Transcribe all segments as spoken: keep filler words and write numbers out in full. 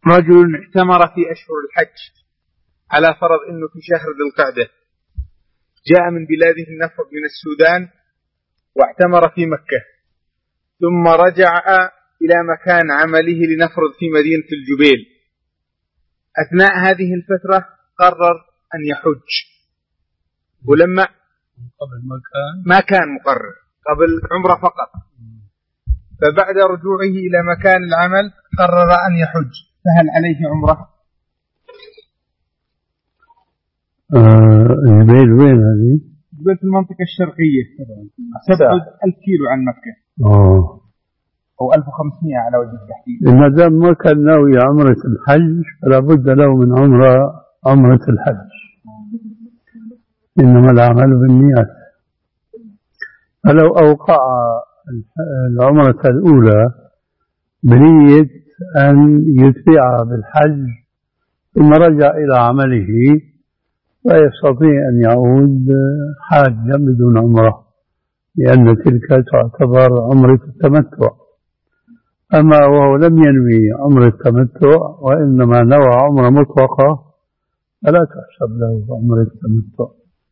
رجل اعتمر في أشهر الحج على فرض أنه في شهر ذي القعدة، جاء من بلاده النفر من السودان واعتمر في مكة، ثم رجع إلى مكان عمله لنفرض في مدينة الجبيل. أثناء هذه الفترة قرر أن يحج، ولما قبل ما كان ما كان مقرر، قبل عمره فقط، فبعد رجوعه إلى مكان العمل قرر أن يحج، فهل عليه عمره؟ الجبيل وين هذه؟ الجبيل في المنطقة الشرقية، تبعد ألف كيلو عن مكة. أوه. أو ألف وخمسمائة على وجه التحديد. ما دام ما كان ناوي عمرة الحج فلا بد له من عمرة عمرة الحج، إنما الأعمال بالنيات. فلو أوقع العمرة الأولى بنية أن يتبع بالحج ثم رجع إلى عمله فيستطيع أن يعود حاجا بدون عمرة، لأن تلك تعتبر عمرة التمتع. أما وهو لم ينوي عمرة التمتع وإنما نوى عمرة مطلقة فلا تحسب له عمرة التمتع.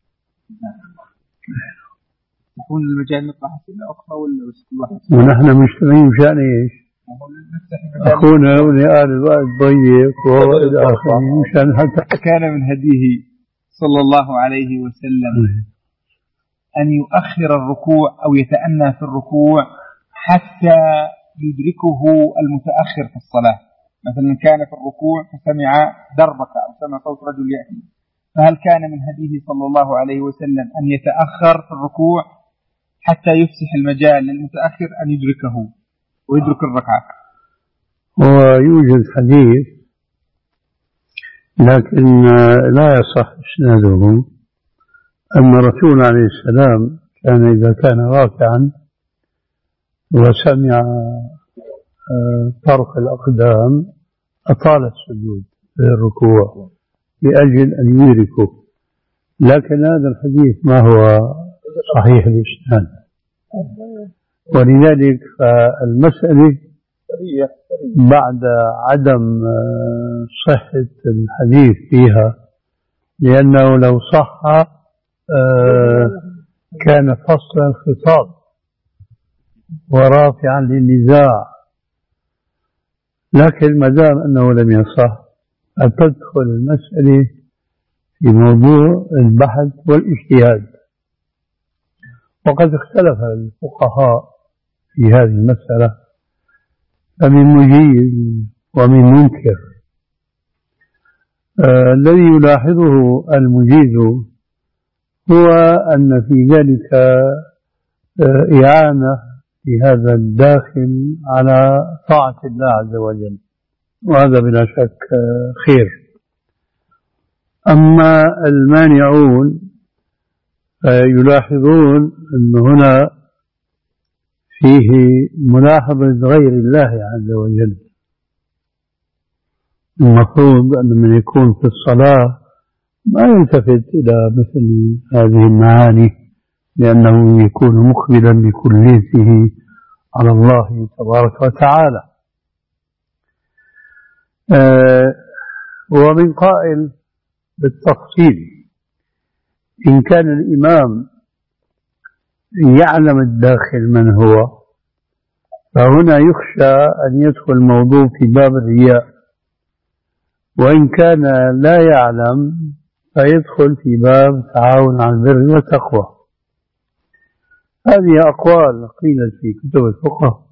يكون المجال نطلع إلى أخرى ولا بس كل واحد؟ ونحن مجتمعين مشان إيش؟ أخونا ولآل الوقت ضيق وهو إلى آخره، مشان حتى كان من هديه صلى الله عليه وسلم أن يؤخر الركوع أو يتأنى في الركوع حتى يدركه المتأخر في الصلاة. مثلا كان في الركوع فسمع دربك أو سمع صوت رجل يأتي، فهل كان من هديه صلى الله عليه وسلم أن يتأخر في الركوع حتى يفسح المجال للمتأخر أن يدركه ويدرك الركعة؟ ويوجد حديث لكن لا يصح إسناده أن الرسول عليه السلام كان إذا كان راكعا وسمع طرق الأقدام أطال السجود في الركوع لأجل أن يدركه، لكن هذا الحديث ما هو صحيح الإسناد، ولذلك فالمسألة بعد عدم صحة الحديث فيها، لأنه لو صح كان فصل الخطاب ورافعا للنزاع، لكن ما دام أنه لم يصح فتدخل المسألة في موضوع البحث والاجتهاد. وقد اختلف الفقهاء في هذه المسألة، فمن مجيز ومن منكر. آه الذي يلاحظه المجيز هو أن في ذلك آه إعانة في هذا الداخل على طاعة الله عز وجل، وهذا بلا شك آه خير. أما المانعون يلاحظون أن هنا فيه ملاحظة غير الله عز وجل. المفروض أن من يكون في الصلاة ما يلتفت إلى مثل هذه المعاني، لأنه يكون مقبلا بكليته على الله تبارك وتعالى. آه ومن قائل بالتفصيل إن كان الإمام يعلم الداخل من هو، فهنا يخشى أن يدخل الموضوع في باب الرياء، وإن كان لا يعلم فيدخل في باب تعاون على البر والتقوى. هذه أقوال قيلت في كتب الفقه،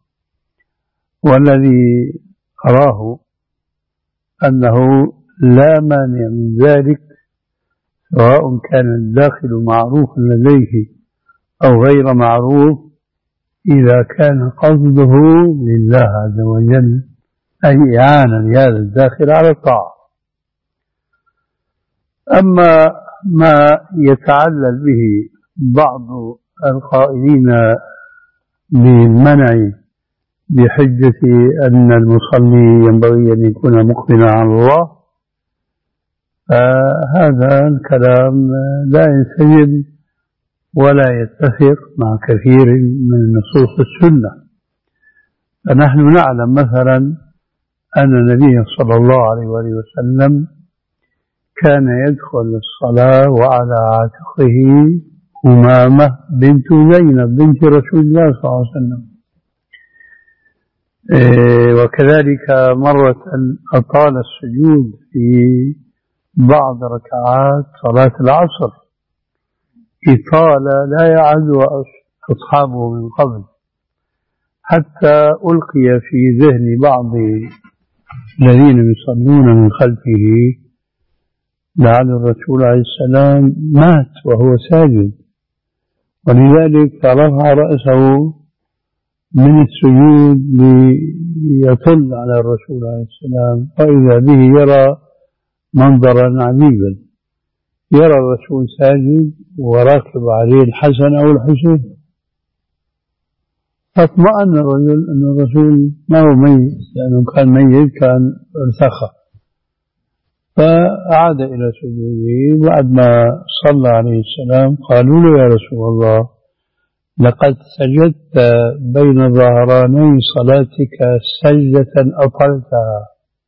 والذي أراه أنه لا مانع من ذلك، سواء كان الداخل معروفا لديه أو غير معروف، إذا كان قصده لله عز وجل أي إعانة لهذا الداخل على الطاعة. أما ما يتعلل به بعض القائلين بالمنع بحجة أن المصلي ينبغي أن يكون مقبلا على الله، فهذا الكلام لا ينسجم ولا يتفق مع كثير من نصوص السنة. فنحن نعلم مثلا أن النبي صلى الله عليه وآله وسلم كان يدخل الصلاة وعلى عاتقه أمامة بنت زينب بنت رسول الله صلى الله عليه وسلم. وكذلك مرة أطال السجود في بعض ركعات صلاة العصر إطالة لا يعد أصحابه من قبل، حتى ألقي في ذهن بعض الذين يصلون من خلفه لعل الرسول عليه السلام مات وهو ساجد، ولذلك رفع رأسه من السجود ليطل على الرسول عليه السلام، فإذا به يرى منظرا عجيبا، يرى الرسول ساجد وراكب عليه الحسن أو الحسين، فاطمأن الرجل أن الرسول ما هو ميت، لأنه كان ميت كان ارتخى، فعاد إلى سجوده. بعد ما صلى عليه السلام قالوا له: يا رسول الله، لقد سجدت بين ظهراني صلاتك سجدة أطلتها.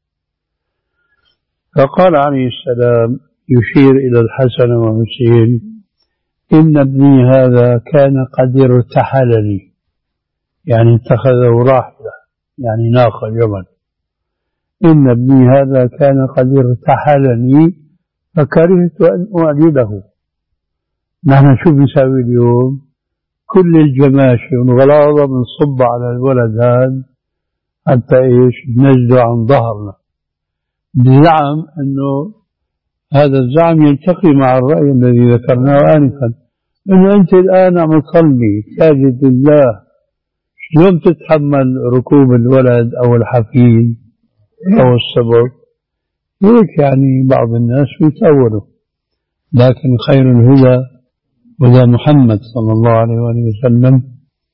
فقال عليه السلام يشير إلى الحسن والحسين: إن ابني هذا كان قد ارتحلني، يعني اتخذه راحلة، يعني ناقة جمل. إن ابني هذا كان قد ارتحلني فكرهت أن أعجله. نحن شو بنساوي اليوم؟ كل الجماشي والغلاظة بنصب على الولد هذا حتى إيش نجده عن ظهرنا، بزعم أنه هذا الزعم يلتقي مع الرأي الذي ذكرناه آنفا، أنه أنت الآن عم تصلي ساجد لله، شلون تتحمل ركوب الولد أو الحفيد أو السبب؟ هيك يعني بعض الناس يتأولوا، لكن خير الهدى هدى محمد صلى الله عليه وآله وسلم.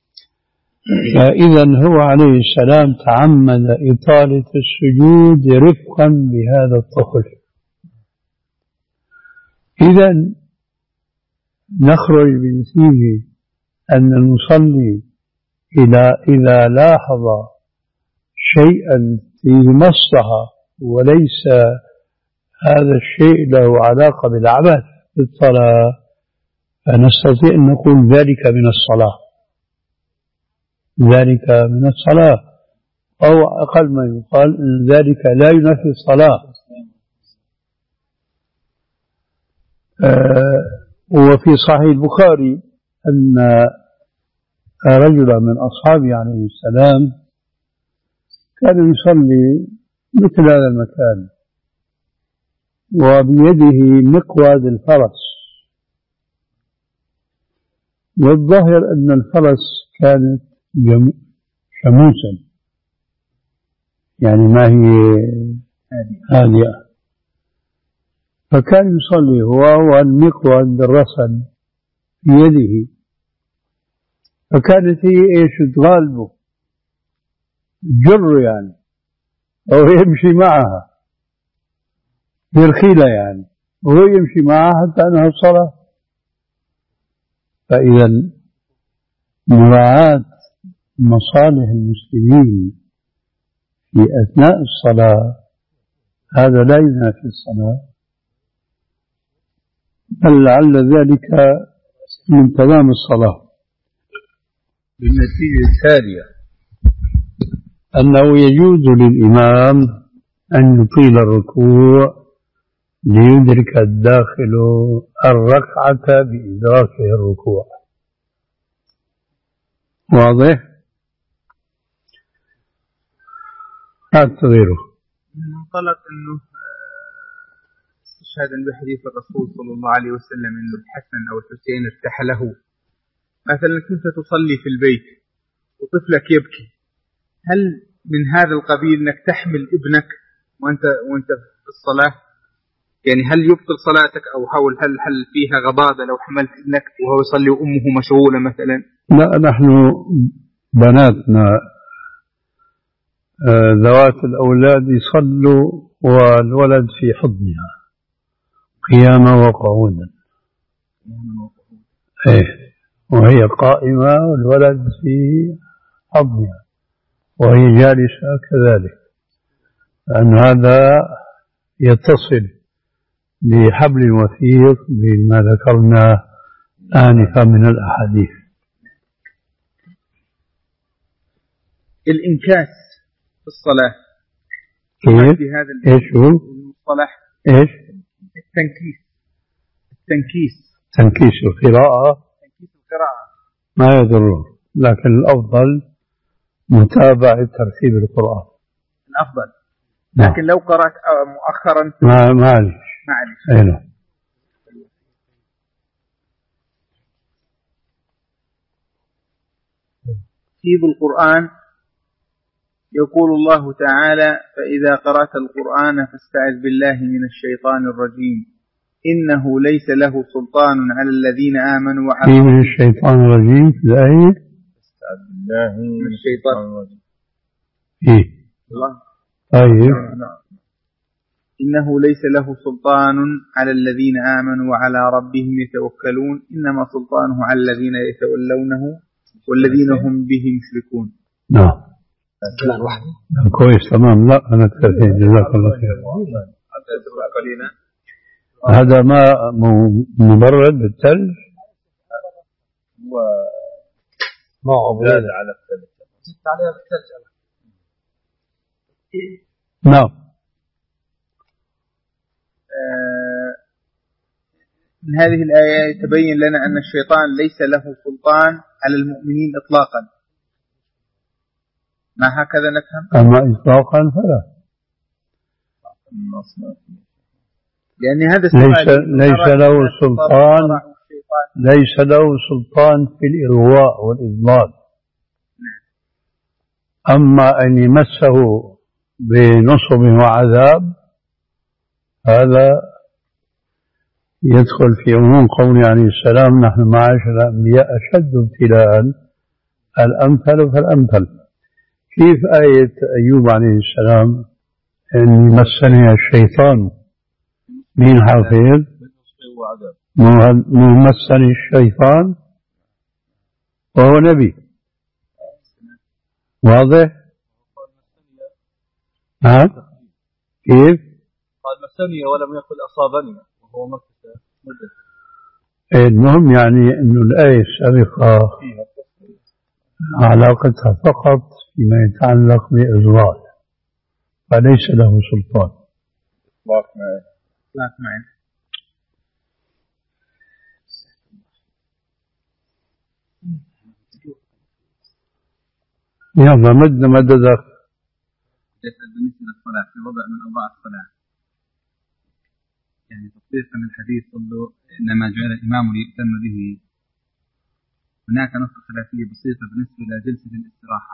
فإذا هو عليه السلام تعمد إطالة السجود رفقا بهذا الطفل. إذا نخرج بنتيجة أن المصلي إذا إذا لاحظ شيئا فيه مصلحة وليس هذا الشيء له علاقة بالعبث في الصلاة، فنستطيع أن نقول ذلك من الصلاة، ذلك من الصلاة، أو أقل ما يقال أن ذلك لا ينافي الصلاة. آه وفي صحيح البخاري أن رجلا من أصحابه عليه السلام كان يصلي مثل هذا المكان وبيده مقود الفرس، والظاهر أن الفرس كانت شموسا، يعني ما هي هادئة، فكان يصلي هو والمقود بالرسل في يده، فكانت هي ايش تغالبه جر يعني، أو يمشي معها في الخيلة يعني، وهو يمشي معها حتى أنها الصلاة. فإذا مراعاة مصالح المسلمين في أثناء الصلاة هذا لا ينافي الصلاة، بل لعل ذلك من تمام الصلاة. بالنتيجة التالية أنه يجوز للإمام أن يطيل الركوع ليدرك الداخل الركعة بإدراكه الركوع. واضح؟ هات غيره. من منطلق أنه استشهادا بحديث الرسول صلى الله عليه وسلم أن الحسن أو الحسين ارتحله، مثلا كنت تصلي في البيت وطفلك يبكي، هل من هذا القبيل أنك تحمل ابنك وأنت وأنت في الصلاة؟ يعني هل يبطل صلاتك، أو حول هل هل فيها غضاضة لو حملت ابنك وهو يصلي وأمه مشغولة مثلا؟ لا، نحن بناتنا ذوات الأولاد يصلوا والولد في حضنها قياما وقعودا، إيه، وهي قائمة والولد في حضنها وهي جالسة كذلك. أن هذا يتصل بحبل وثيق بما ذكرنا آنفا من الأحاديث. الإنكاس في الصلاة كيف؟ بهذا إيش هو؟ المصطلح إيش؟ التنكيس. التنكيس تنكيس القراءة. تنكيس القراءة ما يضر، لكن الأفضل متابعة ترتيب القرآن. الأفضل، لكن لو قرأت مؤخرا ما معلش معلش. أيوه. في القرآن يقول الله تعالى: فإذا قرأت القرآن فاستعذ بالله من الشيطان الرجيم إنه ليس له سلطان على الذين آمنوا وعلى في من الشيطان الرجيم في الآية استعذ بالله من الشيطان الرجيم. إيه الله طيب. إنه ليس له سلطان على الذين آمنوا وعلى ربهم يتوكلون إنما سلطانه على الذين يتولونه والذين هم به مشركون. نعم كويس تمام. لا أنا كفيت جزاك الله خير. هذا ما مبرد بالثلج ما أبرد على الثلج زدت عليها بالثلج. نعم. من هذه الآية يتبين لنا أن الشيطان ليس له سلطان على المؤمنين إطلاقا. ما هكذا نفهم؟ أما إطلاقا فلا، لأن هذا ليس, ليس له سلطان ليس له سلطان في الإغواء والإضلال. أما أن يمسه بنصب وعذاب هذا يدخل في عموم قول عليه السلام: نحن معاشر الأنبياء أشد ابتلاء الأمثل فالأمثل. كيف آية أيوب عليه السلام إن مسني الشيطان؟ مين حافظ؟ مو مسني الشيطان وهو نبي. واضح؟ ها؟ كيف؟ قال مسني ولم يقل أصابني وهو مكة. المهم يعني أنه الآية السابقة علاقتها فقط فيما يتعلق بإضلال، فليس له سلطان. الله معي. يلا مد مددك. بالنسبة للصلاة في وضع من أوضاع الصلاة، يعني تطبيقا الحديث قلوا إنما جعل الإمام ليؤتم به. هناك نقطة خلافية بسيطة بالنسبة إلى جلسة الاستراحة.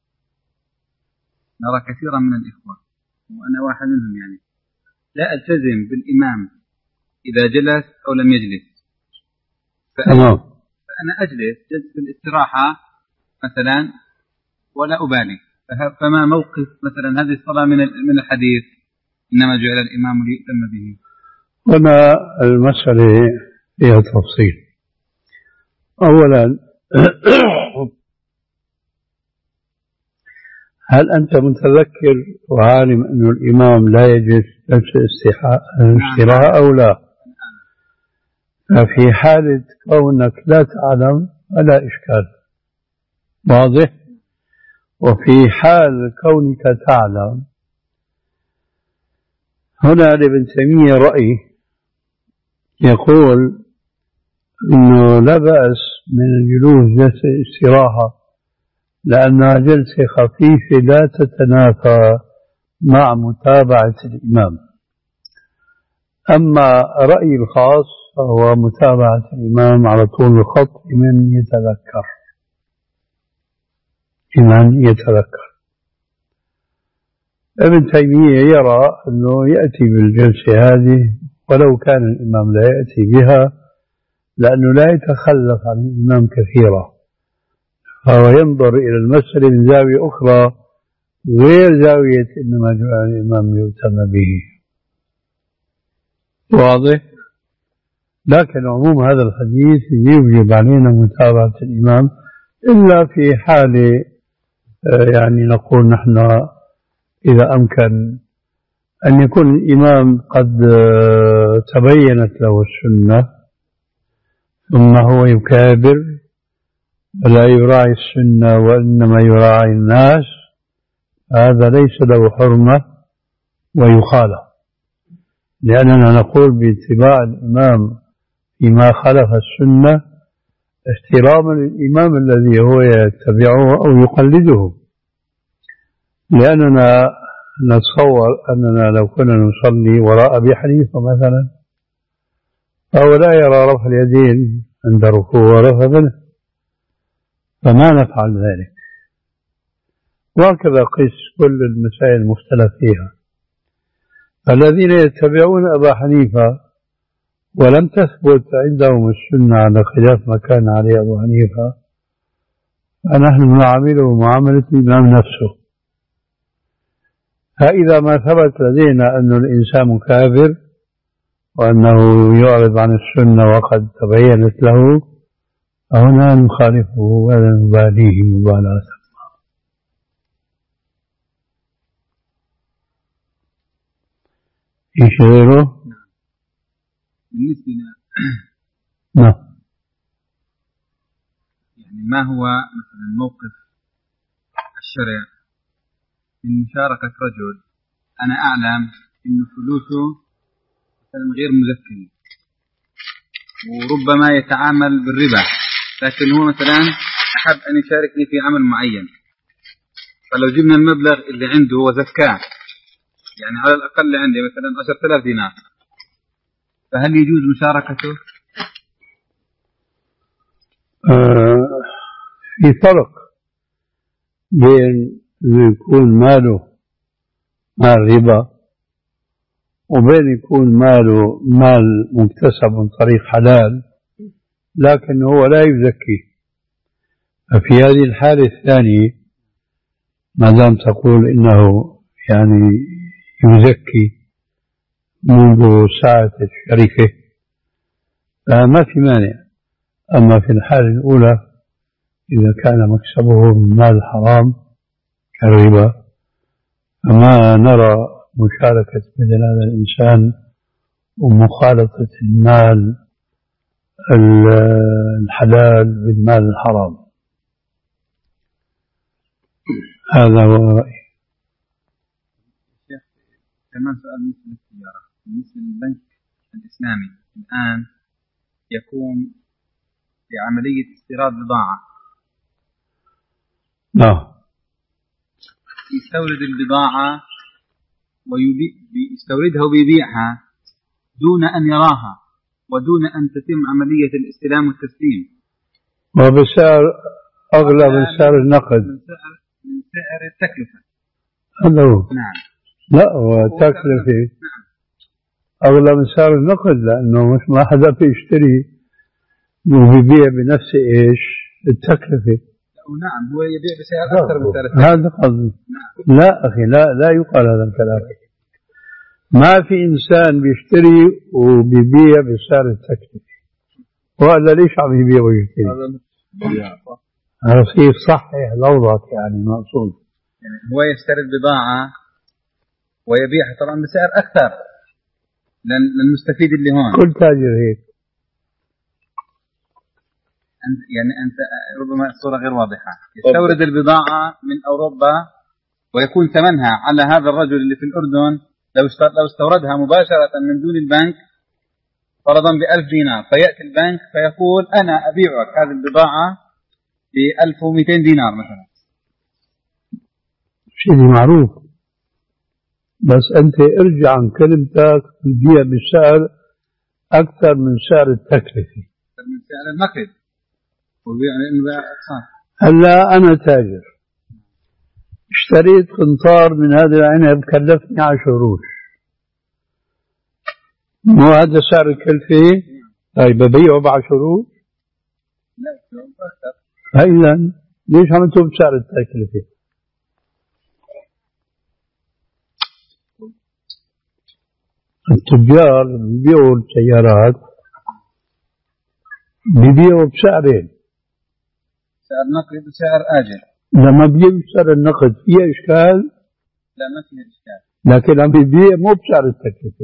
نرى كثيرا من الإخوة وأنا واحد منهم يعني لا ألتزم بالإمام إذا جلس أو لم يجلس، تمام. فأنا أجلس جلسة الاستراحة مثلا ولا أبالي. فما موقف مثلا هذه الصلاة من من الحديث إنما جعل الإمام ليؤتم به؟ هنا المسألة فيها تفصيل. أولا هل أنت متذكر وعالم أن الإمام لا يجلس جلسة استراحة أو لا؟ ففي حالة كونك لا تعلم فلا إشكال. واضح؟ وفي حال كونك تعلم، هنا لابن تيمية رأي يقول إنه لا بأس من الجلوس جلسة استراحة لأنها جلسة خفيفة لا تتنافى مع متابعة الإمام. أما رأيي الخاص فهو متابعة الإمام على طول الخط لمن يتذكر لمن يتذكر ابن تيمية يرى أنه يأتي بالجلسة هذه ولو كان الإمام لا يأتي بها، لأنه لا يتخلف عن الإمام كثيرا، فهو ينظر إلى المسألة من زاوية أخرى غير زاوية إنما جعل الإمام ليؤتم به. واضح؟ لكن عموم هذا الحديث يوجب علينا متابعة الإمام إلا في حال يعني نقول نحن إذا أمكن أن يكون الإمام قد تبينت له السنة ثم هو يكابر ولا يراعي السنة وإنما يراعي الناس، هذا ليس له حرمة ويخالف، لأننا نقول باتباع الإمام فيما خالف السنة احتراما للإمام الذي هو يتبعه أو يقلده، لأننا نتصور أننا لو كنا نصلي وراء أبي حنيفة مثلا فهو لا يرى رفع اليدين عند ركوع ورفع منه، فما نفعل ذلك. وهكذا قس كل المسائل المختلف فيها. الذين يتبعون أبا حنيفة ولم تثبت عندهم السنة على خلاف ما كان عليه أبو حنيفة فنحن نعامله معاملة الإمام نفسه. فإذا ما ثبت لدينا أن الإنسان مكابر وأنه يعرض عن السنة وقد تبينت له فهنا نخالفه ولا نباليه مبالاة. إيش غيره؟ بالنسبة لنا نعم، يعني ما هو مثلا موقف الشرع من مشاركة رجل أنا أعلم إن فلوسه مثلا غير مزكية وربما يتعامل بالربا، لكن هو مثلا أحب أن يشاركني في عمل معين، فلو جبنا المبلغ اللي عنده وزكاه يعني على الأقل عندي مثلا عشرة آلاف دينار، فهل يجوز مشاركته؟ آه في فرق بين أن يكون ماله مال ربا وبين يكون ماله مال مكتسب من طريق حلال لكن هو لا يزكي. ففي هذه الحالة الثانية ما دام تقول إنه يعني يزكي منذ ساعة الشركة فما في مانع. أما في الحالة الأولى إذا كان مكسبه من مال حرام كالربا فما نرى مشاركة مثل هذا الإنسان ومخالطة المال الحلال بالمال الحرام. هذا هو رأيي. كمان سؤال بالنسبة للتجارة، بالنسبة للبنك الإسلامي الآن يقوم بعملية استيراد بضاعة. نعم. يستورد البضاعة ويستوردها ويبيعها دون أن يراها ودون أن تتم عملية الاستلام والتسليم، وبسعر أغلى من سعر النقد، من سعر, من سعر التكلفة. هذا هو. نعم. لا هو تكلفة نعم. أغلى من سعر النقد لأنه مش ما حدا بيشتري وبيبيع بنفس إيش التكلفة. نعم هو يبيع بسعر أكثر من سعر التكلفة. هذا قصدي. نعم. لا أخي لا لا يقال هذا الكلام. ما في إنسان بيشتري وبيبيع بسعر التكلفة، وهذا ليش عم يبيع ويشتري؟ هذا صحيح صحيح لوضعك يعني مقصود. يعني هو يشتري البضاعة ويبيعها طبعا بسعر أكثر للمستفيد اللي هون. كل تاجر هيك. أنت يعني أنت ربما الصورة غير واضحة. يستورد البضاعة من أوروبا ويكون ثمنها على هذا الرجل اللي في الأردن لو لو استوردها مباشرة من دون البنك فرضا بألف دينار، فيأتي البنك فيقول أنا أبيعك هذه البضاعة بألف ومئتين دينار مثلا. شيء معروف، بس أنت ارجع عن كلمتك تبيع بسعر أكثر من سعر التكلفة، أكثر من سعر النقد وبيع بيع أقساط. هلا أنا تاجر اشتريت قنطار من هذا العنب كلفني عشر قروش، مو هذا سعر الكلفة؟ طيب ببيعه بعشر قروش؟ لا أكثر. هيلا ليش عملته بسعر التكلفة؟ التجار بيبيعوا السيارات بيبيعوا بسعرين، سعر نقد وسعر آجل. لما بيجي بسعر النقد فيها إشكال؟ لا ما فيها إشكال. لكن عم يبيع مو بسعر التكلفة.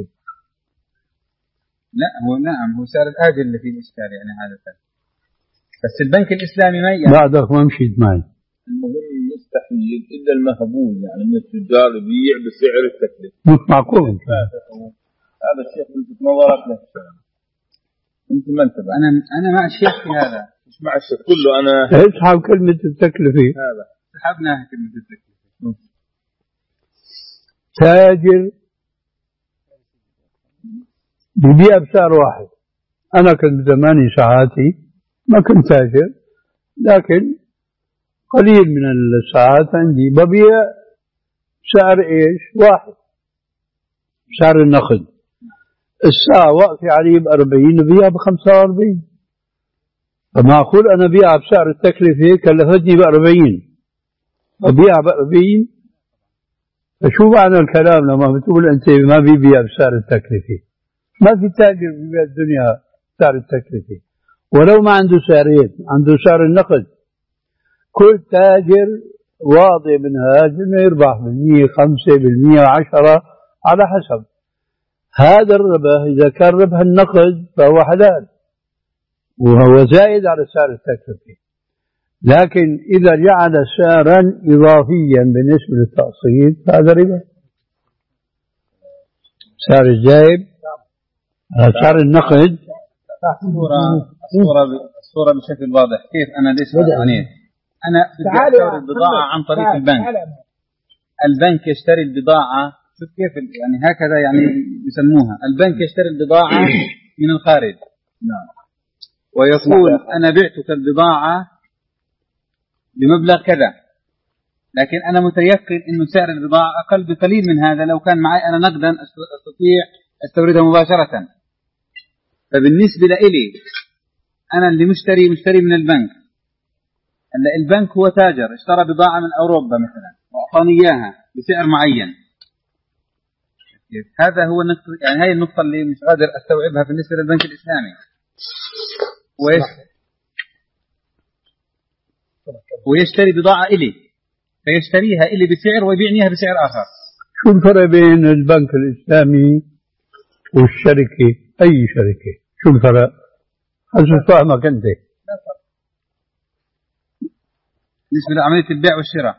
لا هو نعم هو سعر الآجل اللي فيه الإشكال يعني هذا سعر. بس البنك الإسلامي ما يعني بعدك ما مشيت معي. المهم مستحيل إلا المهبول يعني من التجار يبيع بسعر التكلفة. مش معقول. هذا الشيخ لفت نظرك له. أنت ما انتبه. أنا أنا مع الشيخ في هذا. مش مع الشيخ كله أنا. اسحب كلمة التكلفة. هذا. سحبناها كلمة التكلفة. تاجر ببيع بسعر واحد. أنا كنت زماني ساعاتي ما كنت تاجر، لكن قليل من الساعات عندي ببيع بسعر إيش؟ واحد، سعر النقد. الساعة واقفة علي بأربعين ببيع بخمسة وأربعين، فمعقول أنا بيع بسعر التكلفة كلفتني بأربعين ببيع بأربعين؟ فشو معنى الكلام لما بتقول أنت ما بيبيع بسعر التكلفة؟ ما في تاجر ببيع الدنيا سعر التكلفة، ولو ما عنده سعرين عنده سعر النقد. كل تاجر واضع منهاج انه يربح بالمية خمسة بالمية عشرة على حسب. هذا الربح إذا كان ربح النقد فهو حلال وهو زائد على سعر التكلفة، لكن إذا جعل سعرا إضافيا بالنسبة للتقسيط فهذا ربا. سعر الزائد على سعر النقد. الصورة الصورة الصورة بشكل واضح. كيف أنا ليش عنيت؟ أنا بدي أشتري البضاعة عن طريق البنك. البنك يشتري البضاعة، شوف كيف يعني هكذا يعني يسموها، البنك يشتري البضاعة من الخارج. نعم. ويقول أنا بعتك البضاعة بمبلغ كذا، لكن أنا متيقن إنه سعر البضاعة أقل بقليل من هذا. لو كان معي أنا نقدا أستطيع أستوردها مباشرة. فبالنسبة لي أنا اللي مشتري مشتري من البنك. البنك هو تاجر اشترى بضاعة من أوروبا مثلا وأعطاني إياها بسعر معين. هذا هو النقطة، يعني هاي النقطة اللي مش قادر أستوعبها بالنسبة للبنك الإسلامي. ويشتري بضاعة إلي فيشتريها إلي بسعر ويبيعنيها بسعر آخر. شو الفرق بين البنك الإسلامي والشركة؟ أي شركة؟ شو الفرق؟ حسب فهمك أنت. بالنسبة لعملية البيع والشراء.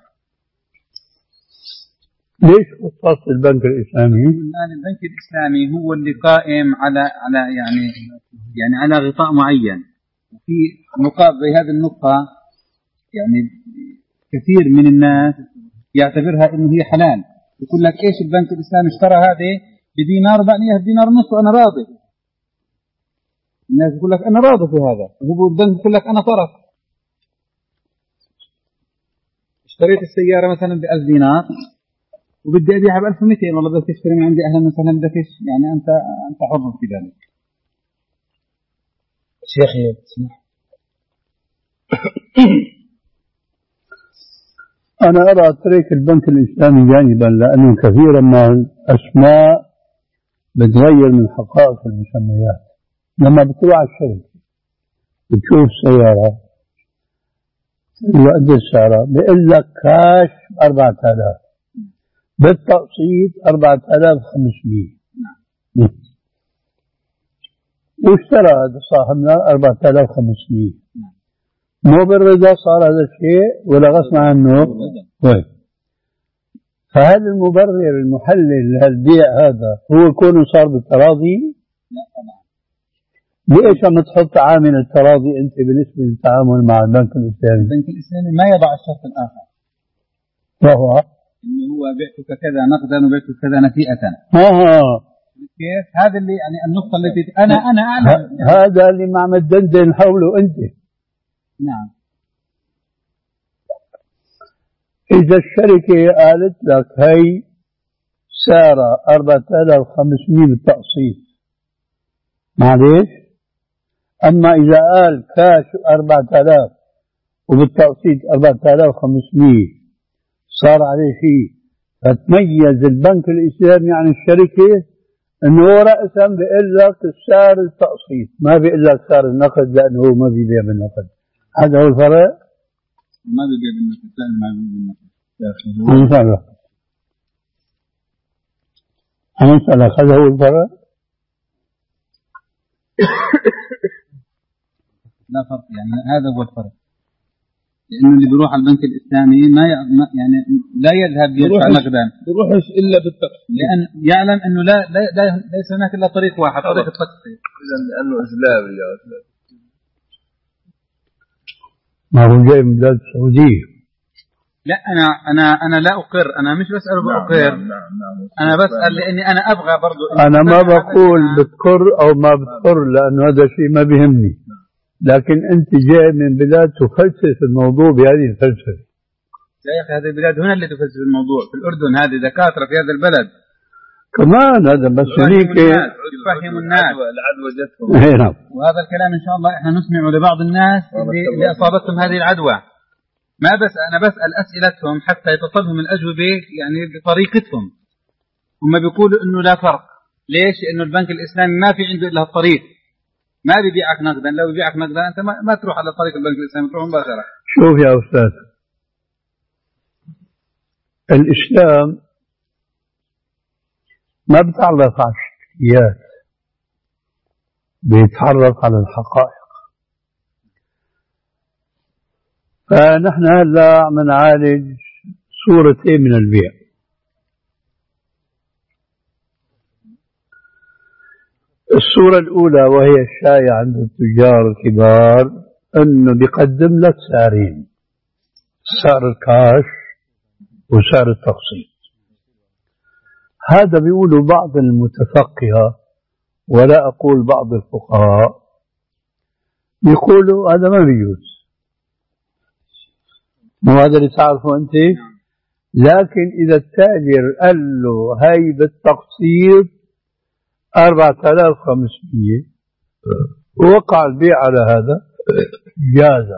ليش خصص البنك الإسلامي؟ الآن البنك الإسلامي هو اللي قائم على على يعني يعني على غطاء معين. وفي نقاط زي هذه النقطة يعني كثير من الناس يعتبرها إنه هي حلال. يقول لك إيش البنك الإسلامي اشترى هذه بدينار وبعنيها بدينار ونص وأنا راضي. الناس يقول لك أنا راضي في هذا، وهو البنك يقول لك أنا طرف. اشتريت السيارة مثلا بألف دينار وبدي أبيعها بألف ومئتين، والله بدك تشتري من عندي أهلا وسهلا بدك إيش يعني أنت أنت حر في ذلك. شيخي اسمح. أنا أرى طريق البنك الإسلامي جانبا، لأنه كثيرا ما الأسماء بتغير من حقائق المسميات. لما بتروح على الشركة بتشوف سيارة وقد السعر بيقول لك كاش أربعة آلاف بالتقسيط أربعة آلاف وخمسمية، واشترى هذا صاحبنا أربعة آلاف وخمسمية، مو بالرضا صار هذا الشيء ولا غصب عنه. طيب فهل المبرر المحلل للبيع هذا هو كونه صار بالتراضي؟ لا طبعا. ليش عم تحط عامل التراضي أنت بالنسبة للتعامل مع البنك الإسلامي؟ البنك الإسلامي ما يضع الشرط الآخر، وهو إنه هو بعتك كذا نقدا وبعتك كذا نسيئة. آه كيف هذا اللي يعني النقطة التي أنا أنا أعلم يعني. هذا اللي ما عم تدندن حوله أنت. نعم. إذا الشركة قالت لك هي سعرها أربعة آلاف وخمسمية بالتقسيط معليش، أما إذا قال كاش أربعة آلاف وبالتقسيط أربعة آلاف وخمسمية صار عليه شيء. فتميز البنك الإسلامي عن الشركة أنه رأسا بيقول لك السعر التقسيط، ما بيقول لك سعر النقد، لأنه هو ما بيبيع بالنقد. هذا هو الفرق. ما بيبيع بالنقد، لا ما بيبيع بالنقد. يا أخي المسألة هذا هو الفرق. لا فرق، يعني هذا هو الفرق، لأنه اللي بيروح على البنك الإسلامي ما يعني لا يذهب يدفع نقدا، بيروحش إلا بالتقسيط، لأن يعلم أنه لا, لا, لا ليس هناك إلا طريق واحد، طريق التقسيط. إذا لأنه إسلامي يا أستاذ. ما هو جاي من بلاد السعودية. لا أنا أنا أنا لا أقر، أنا مش بسأل بأقر، نعم نعم نعم. أنا بسأل لأني أنا أبغى برضو. أنا ما بقول بتقر أو ما بتقر، لأنه هذا شيء ما بيهمني، لكن أنت جاي من بلاد تفلسف الموضوع بهذه الفلسفة. لا يا أخي، هذه البلاد هنا اللي تفلسف الموضوع، في الأردن هذه دكاترة في هذا البلد كمان، هذا بس هنيك يفهم الناس العدوى جتهم. نعم. وهذا الكلام إن شاء الله إحنا نسمع لبعض الناس اللي, اللي أصابتهم هذه العدوى. ما بس أنا بسأل أسئلتهم حتى يتصلهم الأجوبة يعني بطريقتهم. هم بيقولوا إنه لا فرق. ليش؟ إنه البنك الإسلامي ما في عنده إلا الطريق، ما بيبيعك نقدا. لو بيبيعك نقدا أنت ما, ما تروح على طريق البنك الإسلامي، تروح مباشرة. شوف يا أستاذ، الإسلام ما بيتعرف على الشكليات، بيتعرف على الحقائق. فنحن هلا عم نعالج صورتين من البيع. الصورة الأولى وهي الشائعة عند التجار الكبار، أنه بيقدم لك سعرين، سعر الكاش وسعر التقسيط. هذا بيقولوا بعض المتفقهة ولا أقول بعض الفقهاء، بيقولوا هذا ما بيجوز، مو هذا اللي تعرفه أنت. لكن إذا التاجر قال له هاي بالتقسيط أربعة آلاف وخمسمية ووقع البيع على هذا جاز.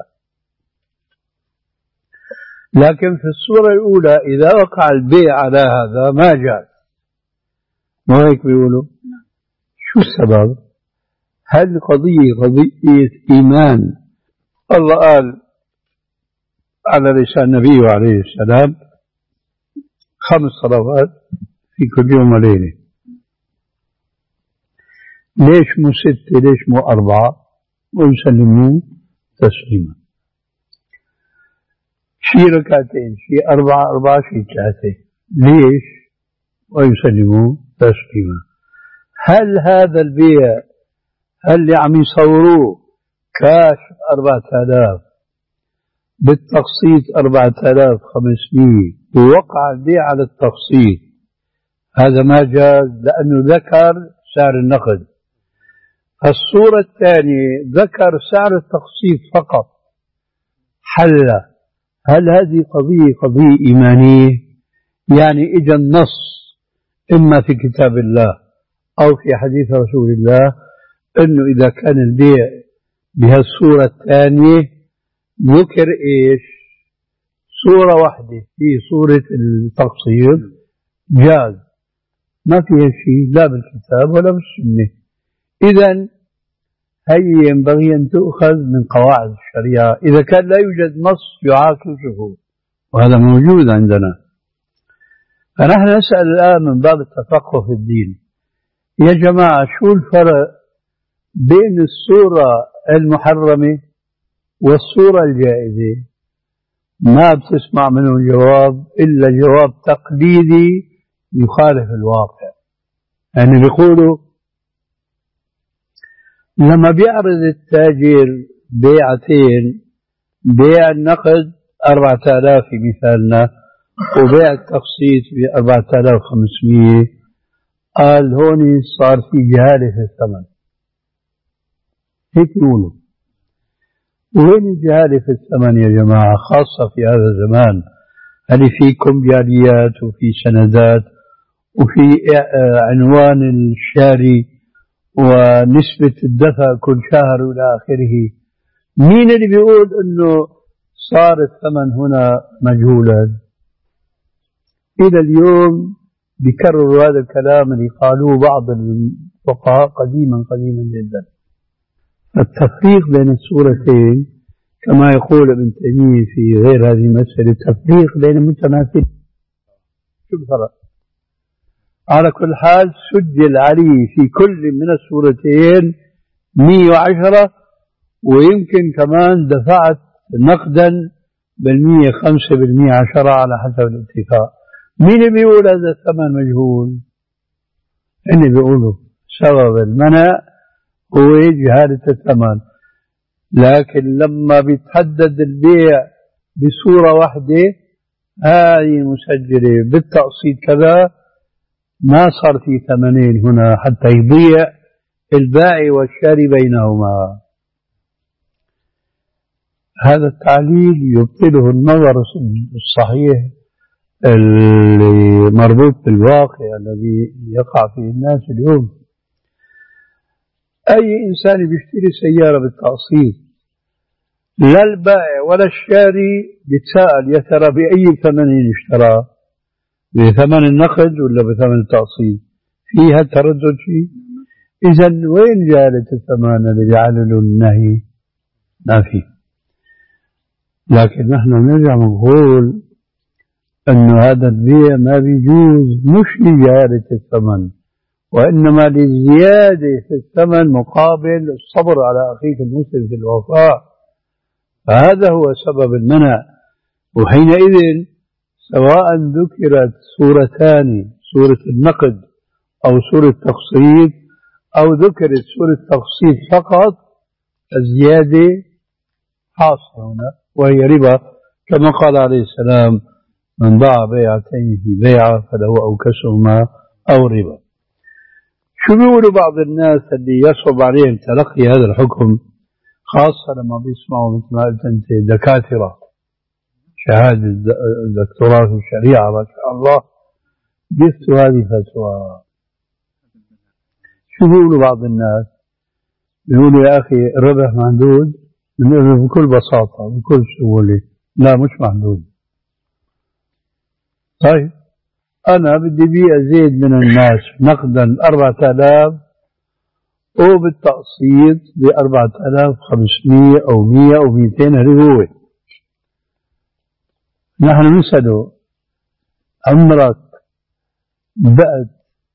لكن في الصورة الأولى إذا وقع البيع على هذا ما جاز. مو هيك بيقولوا؟ شو السبب؟ هل قضية قضية إيمان؟ الله قال على لسان النبي عليه السلام خمس صلوات في كل يوم وليلة. ليش مو ستة؟ ليش مو أربعة؟ ويسلموا تسليما. شي ركعتين، شي أربعة أربعة، شي ثلاثة. ليش؟ ويسلموا تسليما. هل هذا البيع هل اللي عم يصوروه كاش أربعة آلاف بالتقسيط أربعة آلاف وخمسمية ووقع البيع على التقسيط، هذا ما جاز لأنه ذكر سعر النقد. الصورة الثانية ذكر سعر التقسيط فقط، حل. هل هذه قضية قضية إيمانية؟ يعني إجا النص إما في كتاب الله أو في حديث رسول الله أنه إذا كان البيع بهالصورة الثانية ذكر إيش؟ صورة واحدة في صورة التقسيط جاز، ما فيها شيء لا بالكتاب ولا بالسنة. إذن هي ينبغي أن تؤخذ من قواعد الشريعة إذا كان لا يوجد نص يعاكسه، وهذا موجود عندنا. فنحن نسأل الآن من باب التفقه في الدين، يا جماعة شو الفرق بين الصورة المحرمة والصورة الجائزة؟ ما بتسمع منه الجواب إلا جواب تقليدي يخالف الواقع. يعني بيقولوا لما بيعرض التاجر بيعتين، بيع النقد أربعة آلاف في مثالنا وبيع التقسيط بأربعة آلاف وخمسمية، قال هون صار في جهالة في الثمن. هيك يقولوا. وين الجهالة في الثمن يا جماعة؟ خاصة في هذا الزمان، هل في كمبياليات وفي سندات وفي عنوان الشاري ونسبة الدفع كل شهر وإلى آخره. مين اللي بيقول إنه صار الثمن هنا مجهولا؟ إلى اليوم بيكرروا هذا الكلام اللي قالوه بعض الفقهاء قديما قديما جدا. التفريق بين الصورتين كما يقول ابن تيمية في غير هذه المسألة، التفريق بين المتماثلين. شو الفرق؟ على كل حال سجل عليه في كل من السورتين مئة وعشرة، ويمكن كمان دفعت نقدا بالمية خمسة بالمية عشرة على حسب الاتفاق. مين بيقول هذا الثمن مجهول؟ اللي بيقولوا سبب المنع هو جهالة الثمن، لكن لما بيتحدد البيع بصورة واحدة هذه مسجلة بالتقسيط كذا، ما صار في ثمنين هنا حتى يضيع البائع والشاري بينهما. هذا التعليل يبطله النظر الصحيح اللي مربوط بالواقع الذي يقع فيه الناس اليوم. أي إنسان بيشتري سيارة بالتقسيط لا البائع ولا الشاري بيتساءل يا ترى بأي ثمن اشترى، بثمن النقد ولا بثمن التقسيط؟ فيها تردد شيء؟ إذن وين جالة الثمن اللي بيعللوا النهي؟ ما فيه. لكن نحن نرجع نقول أن هذا البيع ما بيجوز مش لجهالة الثمن، وإنما للزيادة في الثمن مقابل الصبر على أخيك المسلم في الوفاء، فهذا هو سبب المنع. وحينئذ سواء ذكرت سورتان، سورة النقد أو سورة التقسيط، أو ذكرت سورة التقسيط فقط، الزيادة حاصلة هنا وهي ربا، كما قال عليه السلام من باع بيعتين في بيعة فله أوكسهما أو ربا. شو بيقولوا بعض الناس اللي يصعب عليهم تلقي هذا الحكم، خاصة لما بيسمعوا مثل ما قلت أنت دكاترة شهادة الدكتوراه في الشريعة ما شاء الله بيفتوا هذه فتوى. شو بيقولوا بعض الناس؟ بيقولوا يا أخي الربح محدود، بنقول بكل بساطة بكل سهولة لا مش محدود. طيب أنا بدي بيع زيد من الناس نقدا أربعة آلاف وبالتقسيط بأربعة آلاف وخمسمية أو مية أو ميتين، هذه هو. نحن نسأله عمرك بقت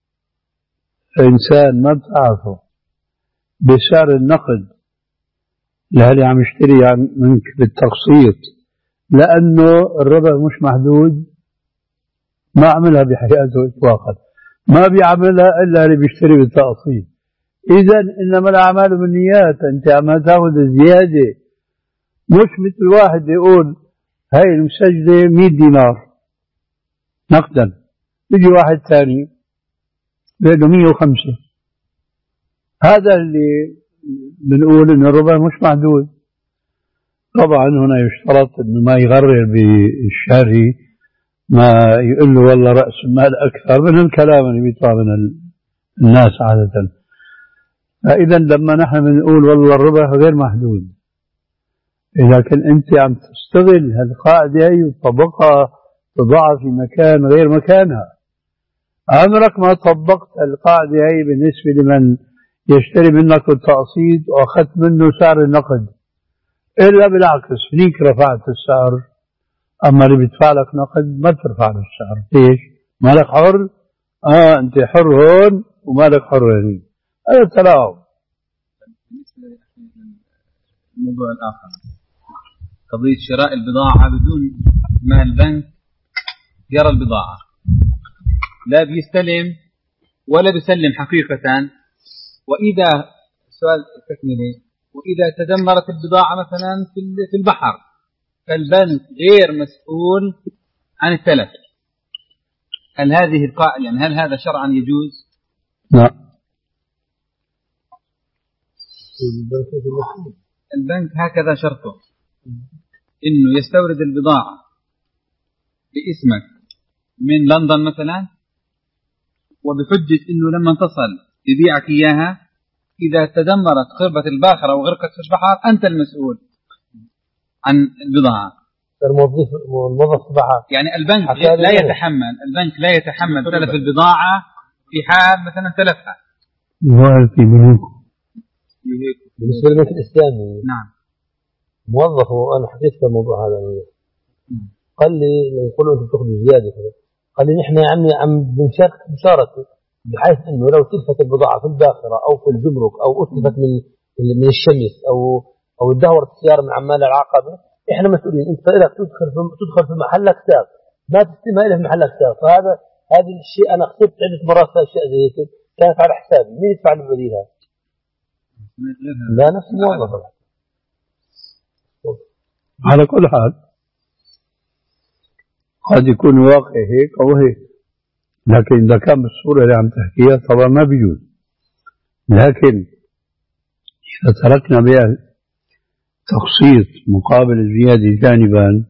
إنسان ما بتعرفه بسعر النقد لهذي عم يشتري منك بالتقسيط لأنه الربح مش محدود؟ ما عملها بحياته إطلاقا، ما بيعملها إلا اللي بيشتري بالتقسيط. إذا إنما الأعمال بالنيات، أنت عم تاخذ زيادة، مش مثل واحد يقول هاي المسجلة مية دينار نقدا، يجي واحد ثاني بيقول مية وخمسة. هذا اللي بنقول إن الربح مش محدود. طبعا هنا يشترط إنه ما يغرر بالشاري، ما يقول له والله رأس المال أكثر من الكلام اللي بيطلع من الناس عادة. فإذا لما نحن بنقول والله الربح غير محدود، لكن أنت عم تستغل هالقاعدة هي وتطبقها تضعها في مكان غير مكانها. عمرك ما طبقت القاعدة هي بالنسبة لمن يشتري منك التقسيط وأخذت منه سعر النقد، إلا بالعكس فيك رفعت السعر. أما اللي بيدفع لك نقد ما ترفع له السعر. ليش؟ مالك حر؟ آه أنت حر هون ومالك حر هني. هذا التلاعب. بالنسبة للموضوع الآخر، قضية شراء البضاعة بدون ما البنك يرى البضاعة، لا بيستلم ولا بيسلم حقيقة. وإذا سؤال التكملة، وإذا تدمرت البضاعة مثلا في البحر فالبنك غير مسؤول عن التلف. هل هذه القاعدة يعني هل هذا شرعا يجوز؟ لا. البنك هكذا شرطه إنه يستورد البضاعة باسمك من لندن مثلا، وبحجة إنه لما تصل يبيعك إياها، إذا تدمرت خربة الباخرة أو غرقت في البحر أنت المسؤول عن البضاعة. الموظف الموظف بحر يعني البنك لا يتحمل البنك لا يتحمل تلف البضاعة في حال مثلا تلفها. في بنوك بالنسبة للبنك الإسلامي نعم موظف، وأنا حكيت في الموضوع هذا قال لي يقولوا أنتم تأخذوا زيادة، قال لي نحن يا عمي عم بنشارك مشاركة بحيث أنه لو تلفت البضاعة في الباخرة أو في الجمرك أو أتلفت من من الشمس أو أو دهورت السيارة من عمال العقبة، إحنا مسؤولين. أنت لك تدخل في تدخل في محلك ساق، ما تستلمها إلا في محلك ساق. فهذا هذا الشيء أنا خسرت عدة مرات في أشياء زي كذا كانت على حسابي. مين يدفع البديلها؟ لا نفس الموظف. على كل حال قد يكون واقع هيك أو هيك، لكن إذا كان بالصورة اللي عم تحكيها طبعا ما بيجوز. لكن إذا تركنا بها تخصيص مقابل الزيادة جانبا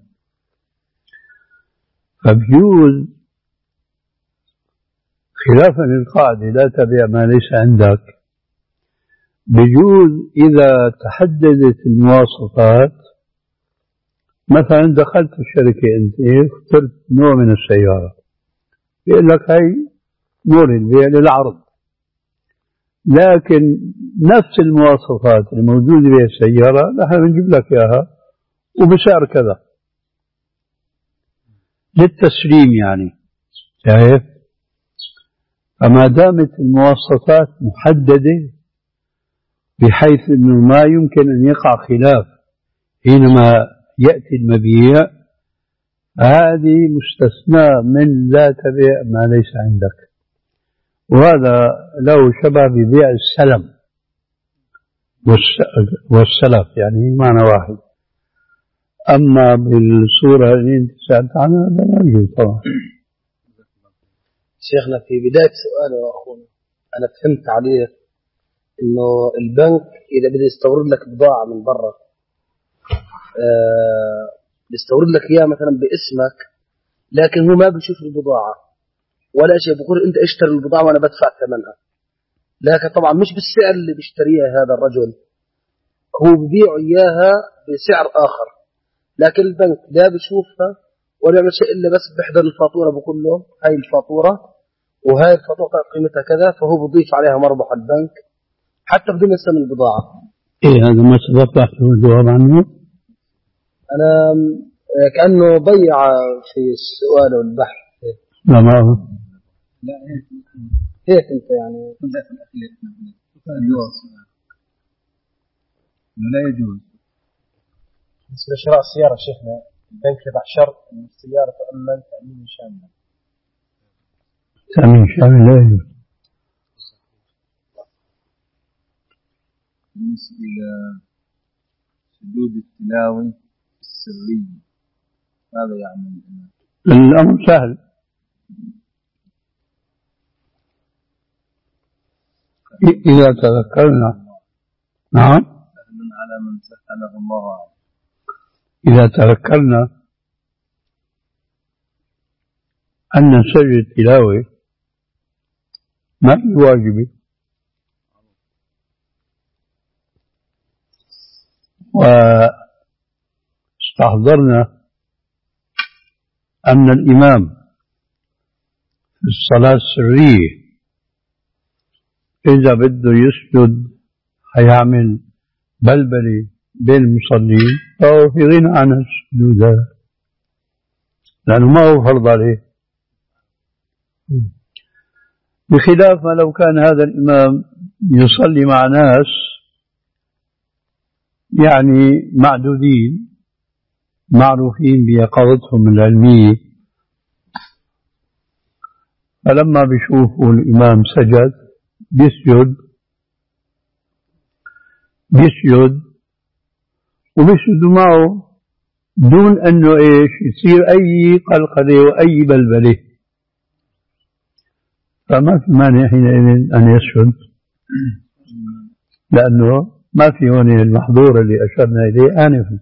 فبيجوز خلافا للقاعدة لا تبيع ما ليس عندك. بيجوز إذا تحددت المواصفات، مثلا دخلت الشركة أنت اخترت نوع من السيارة، بيقول لك هاي نوع البيع للعرض، لكن نفس المواصفات الموجودة بها السيارة نحن بنجيب لك إياها وبسعر كذا للتسليم يعني. شايف؟ فما دامت المواصفات محددة بحيث أنه ما يمكن أن يقع خلاف حينما يأتي المبيع، هذه مستثناء من لا تبيع ما ليس عندك. وهذا له شبه ببيع السلم والسلف، يعني معنى واحد. أما بالصورة اللي انت سألت عنها هذا ما يجوز طبعا. شيخنا في بداية سؤاله يا أخونا أنا فهمت عليه إنه البنك إذا بده يستورد لك بضاعة من برا آه يستورد لك إياها مثلا باسمك، لكن هو ما بيشوف البضاعة ولا شيء، بقول أنت اشتري البضاعة وأنا بدفع ثمنها، لكن طبعا مش بالسعر اللي بيشتريها هذا الرجل، هو ببيع إياها بسعر آخر، لكن البنك لا بيشوفها ولا يعمل شيء إلا بس بيحضر الفاتورة بقول له هاي الفاتورة وهاي الفاتورة قيمتها كذا، فهو بيضيف عليها مربح البنك حتى بدون يسمى البضاعة. إيه هذا ما سبق له الجواب عنه؟ أنا كأنه ضيع في السؤال والبحث. لا ما هو. لا هيك هيك أنت يعني تبدأ في الأخير إنه لا يجوز. بالنسبة لشراء السيارة شيخنا البنك يضع شرط أن السيارة تؤمن تأمين شامل. تأمين شامل لا يجوز. بالنسبة إلى سدود التلاوة السرية ماذا يعمل الإمام؟ الأمر سهل. إذا تذكرنا نعم سهل على من سهله الله عليه. إذا تذكرنا أن سر التلاوة ما هي واجبة، واستحضرنا أن الإمام في الصلاة السرية إذا بده يسجد هيعمل بلبلة بين المصلين فهو في غنى عن السجود هذا لأنه ما هو فرض عليه، بخلاف ما لو كان هذا الإمام يصلي مع ناس يعني معدودين معروفين بيقظتهم العلمية، فلما بيشوفوا الإمام سجد بيسجد بيسجد وبيسجدوا معه دون أنه إيش يصير أي قلقلة وأي بلبلة، فما في مانع حينئذ أن يسجد لأنه ما في هون المحظور اللي أشرنا إليه آنفا.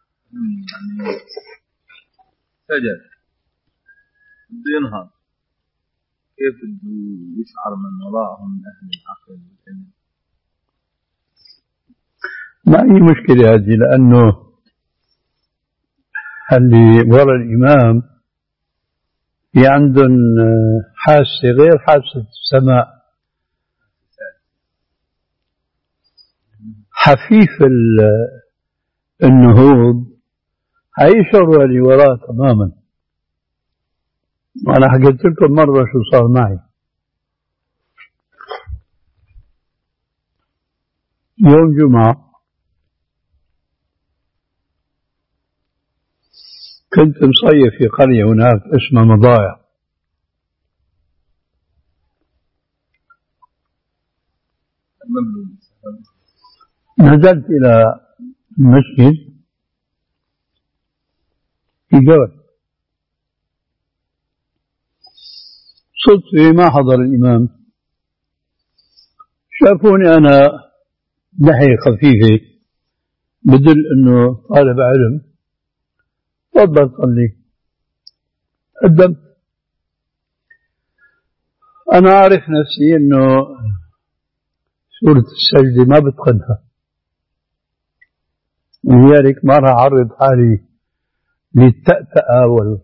سجد بده ينهض كيف بده يشعر من وراءه من أهل العقل والعلم؟ ما هي مشكلة هذه، لأنه اللي وراء الإمام في عندهم حاسة غير حاسة السماء، حفيف النهوض هيشعروا اللي وراه تماما. وأنا حكيت لكم مرة شو صار معي، يوم جمعة كنت مصيف في قرية هناك اسمها مضايا. نزلت إلى المسجد في جبل، صدفة ما حضر الإمام، شافوني أنا لحية خفيفة بدل أنه طالب علم، تفضل صلي. قدمت. أنا أعرف نفسي أنه سورة السجدة ما بتقنها، ولذلك ما راح أعرض حالي للتأتأة وال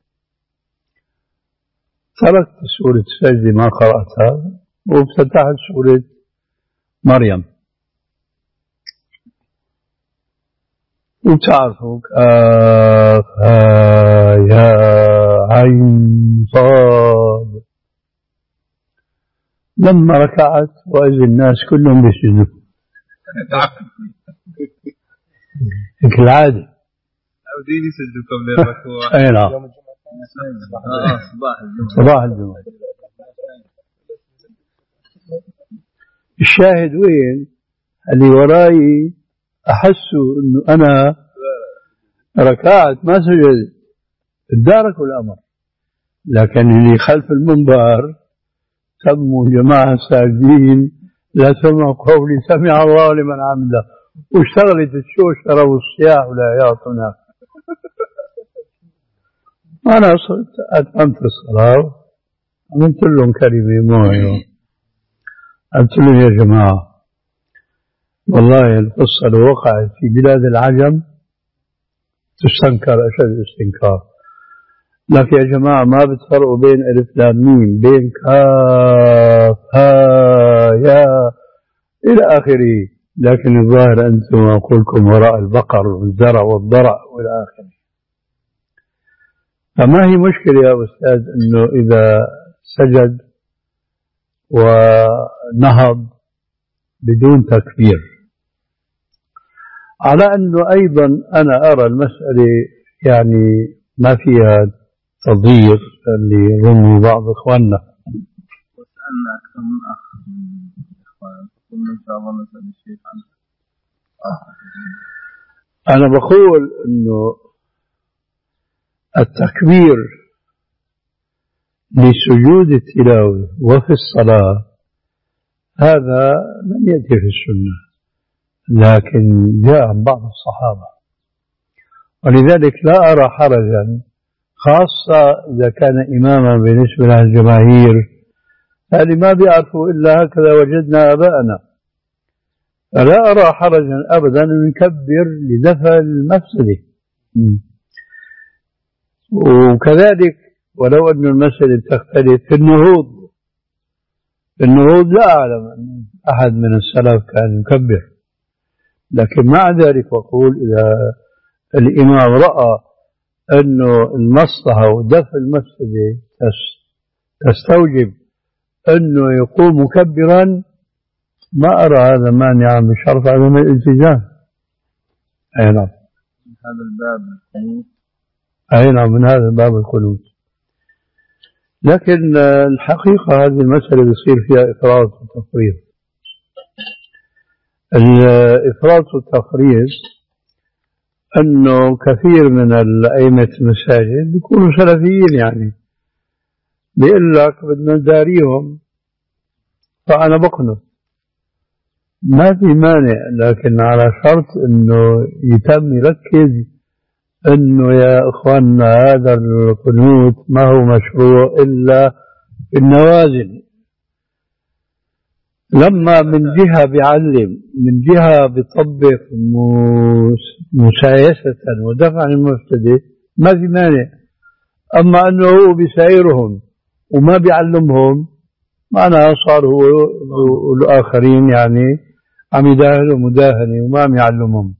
تركت سورة السجدة ما قرأتها وفتحت سورة مريم. وتعرفوا كافها يا عين صاد. لما ركعت وإذا الناس كلهم بيسجدوا هيك العادة، عاودين يسجدوا قبل الركوع. أي نعم، صباح الجمعة. الشاهد وين؟ اللي وراي أحسوا أنه أنا ركعت ما سجد، اداركوا الأمر، لكن اللي خلف المنبر سموا جماعة ساجدين لا سمعوا قولي سمع الله لمن حمده، واشتغلت الشوشرة والصياح والعياط هناك. أنا صرت أتممت الصلاة، قلت لهم كلمة موعظة، قلت لهم يا جماعة والله القصة لو وقعت في بلاد العجم تستنكر أشد استنكار، لكن يا جماعة ما بتفرقوا بين ألف لام ميم، بين كاف ها يا إلى آخره، لكن الظاهر أنتم أقولكم وراء البقر والزرع والضرع وإلى آخره. فما هي مشكلة يا أستاذ أنه إذا سجد ونهض بدون تكبير، على أنه أيضا أنا أرى المسألة يعني ما فيها تضييق اللي يظن بعض إخواننا. وسألنا أكثر من أخ من إخوان، قلنا إن شاء الله نسأل الشيخ عنه. أنا بقول أنه التكبير لسجود التلاوة وفي الصلاة هذا لم يأتي في السنة، لكن جاء عن بعض الصحابة، ولذلك لا أرى حرجا، خاصة إذا كان إماما بالنسبة للجماهير، هذه ما بيعرفوا إلا هكذا وجدنا آباءنا، فلا أرى حرجا أبدا أن نكبر لدفع المفسدة. وكذلك ولو أن المسألة تختلف في النهوض، في النهوض لا أعلم أن أحد من السلف كان يكبر، لكن مع ذلك أقول إذا الإمام رأى أنه المصلحة ودفع المفسدة تستوجب أنه يقوم مكبرا، ما أرى هذا مانعا بشرط عدم الالتزام. أي نعم، من هذا الباب القنوت. أي نعم، من هذا الباب القنوت. لكن الحقيقة هذه المسألة يصير فيها إفراط وتفريط. الإفراط والتفريط أنه كثير من الأئمة المساجد بيكونوا سلفيين، يعني بيقول لك بدنا نداريهم فأنا بقنط، ما في مانع، لكن على شرط أنه يتم يركز أنه يا إخواننا هذا القنوت ما هو مشروع إلا في النوازل. لما من جهة بيعلم، من جهة بيطبق مسايسة ودفع المفسدة، ما في مانع. أما أنه هو بيسايرهم وما بيعلمهم، معناها صار هو والآخرين يعني عم يداهنوا مداهنة وما عم يعلمهم.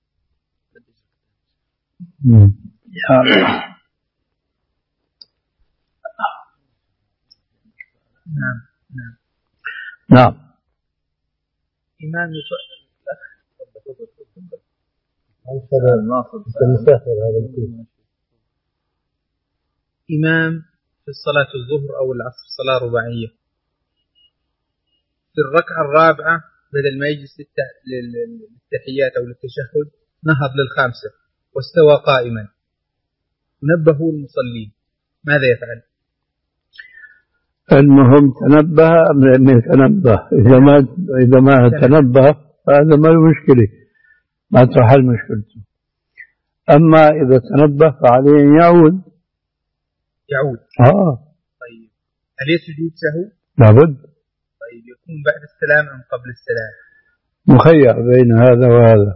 يا الله. نعم نعم نعم. إمام إمام في الصلاة الظهر أو العصر صلاة رباعية، في الركعة الرابعة بدل ما يجلس للتحيات أو للتشهد نهض للخامسة واستوى قائما، نبهوا المصلين، ماذا يفعل؟ المهم تنبه أم لم يتنبه؟ إذا ما إذا ما تنبه هذا ما له مشكلة، ما تحل مشكلته. أما إذا تنبه فعليه أن يعود. يعود. آه. طيب هل سجود سهو؟ لابد. طيب يكون بعد السلام أم قبل السلام؟ مخير بين هذا وهذا.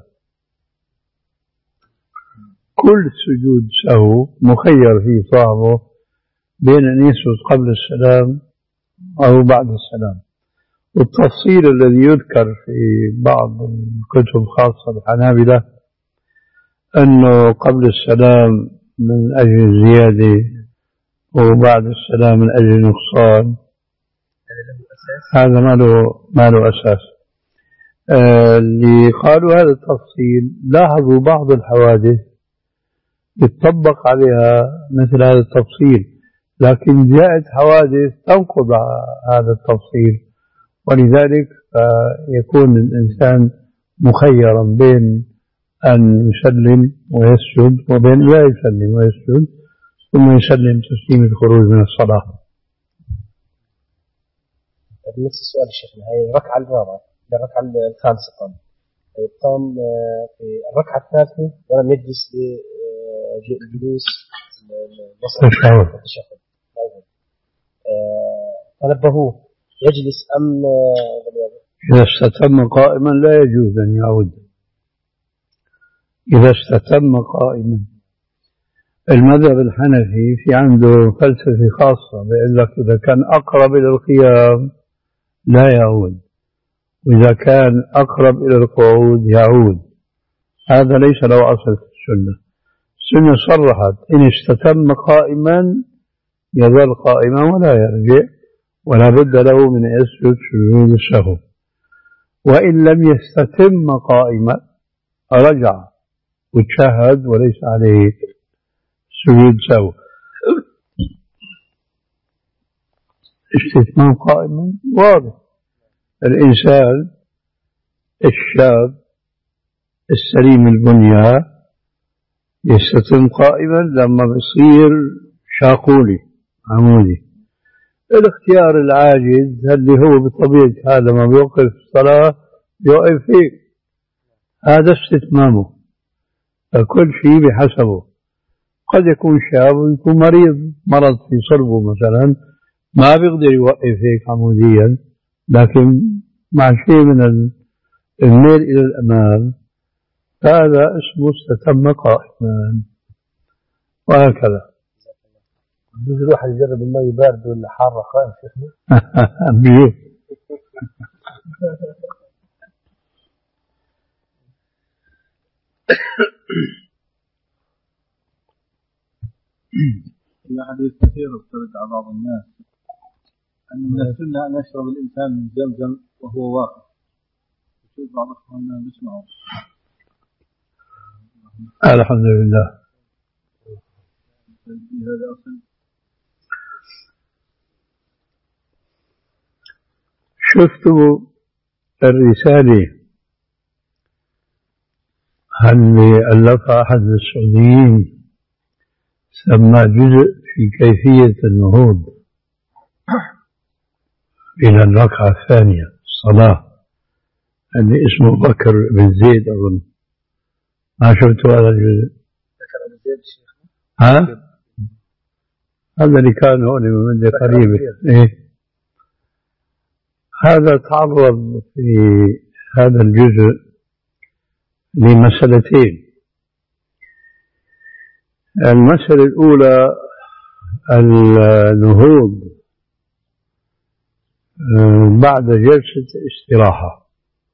كل سجود سهو مخير فيه صاحبه بين أن يسجد قبل السلام أو بعد السلام. والتفصيل الذي يذكر في بعض الكتب خاصة الحنابلة أنه قبل السلام من أجل زيادة وبعد السلام من أجل نقصان، هذا ما له ما له أساس. آه اللي قالوا هذا التفصيل لاحظوا بعض الحوادث يتطبق عليها مثل هذا التفصيل، لكن جاءت حوادث تنقض هذا التفصيل، ولذلك يكون الإنسان مخيرا بين أن يسلم ويسجد وبين لا يسلم ويسجد ثم يسلم تسليم الخروج من الصلاة. نفس السؤال الشيخنا، هي الركعة الرابعة الركعة الخامسة قام قام في الركعة الثالثة ولم يجلس لجلوس التشهد، فنبهوه يجلس أم إذا استتم قائما لا يجوز أن يعود. إذا استتم قائما المذهب الحنفي في عنده فلسفة خاصة بيقول لك إذا كان أقرب إلى القيام لا يعود، وإذا كان أقرب إلى القعود يعود. هذا ليس له أصل في السنة. السنة صرحت إن استتم قائما يظل قائما ولا يرجع، ولا بد له من يسجد سجود السهو. وإن لم يستتم قائما رجع وتشهد وليس عليه سجود سهو. استتمام قائما واضح، الإنسان الشاب السليم البنية يستتم قائما لما بصير شاقولي عمودي. الاختيار العاجز اللي هو بطبيعة هذا ما بيوقف الصلاة يوقف فيه، هذا استتمامه. كل شيء بحسبه. قد يكون شاب ويكون مريض مرض في صلبه مثلا ما بيقدر يوقف هيك عموديا، لكن مع شيء من الميل إلى الأمام هذا اسمه استتم قائما، وهكذا. بيجي الواحد يجرب المي باردة ولا حارة خالص شيخنا؟ بيجي. في حديث كثير افترض على بعض الناس أن من السنة أن يشرب الإنسان من زمزم وهو واقف. يشوف بعض أخواننا بيسمعوا. الحمد لله. هذا أصل. شفتوا الرسالة اللي ألفها أحد السعوديين سمى جزء في كيفية النهوض إلى الركعة الثانية الصلاة اللي اسمه بكر بن زيد أظن. ما شفتوا هذا الجزء؟ بكر بن زيد الشيخ؟ ها؟ هذا اللي كان هون من مدة قريبة. إيه؟ هذا تعرض في هذا الجزء لمسألتين. المسألة الأولى النهوض بعد جلسة استراحة،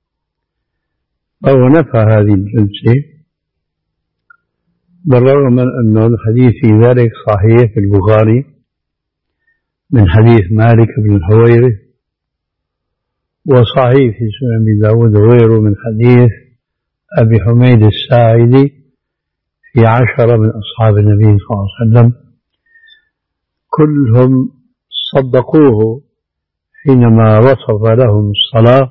أو نفى هذه الجلسة بالرغم من أن الحديث في ذلك صحيح في البخاري من حديث مالك بن الحويرث، وصحيح في سنن أبي داود وغيره من حديث أبي حميد الساعدي في عشرة من أصحاب النبي صلى الله عليه وسلم كلهم صدقوه حينما وصف لهم الصلاة،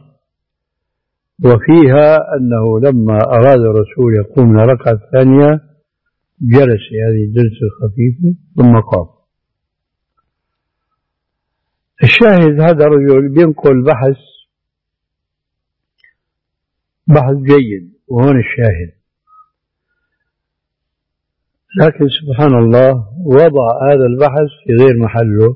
وفيها أنه لما أراد الرسول يقوم لركعة الثانية جلس هذه الجلسة الخفيفة ثم قام. الشاهد هذا الرجل بينقل بحث بحث جيد، وهون الشاهد. لكن سبحان الله وضع هذا البحث في غير محله،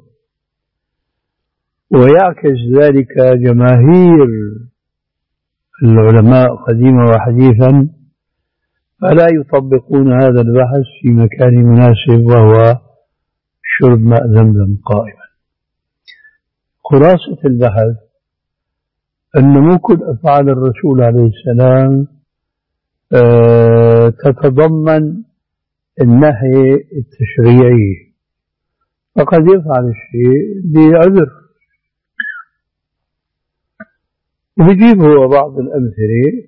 ويعكس ذلك جماهير العلماء قديما وحديثا، فلا يطبقون هذا البحث في مكان مناسب وهو شرب ماء زمزم قائما. خلاصة البحث أن مو كل أفعال الرسول عليه السلام تتضمن النهي التشريعي، فقد يفعل الشيء بعذر. ويجيب هو بعض الأمثلة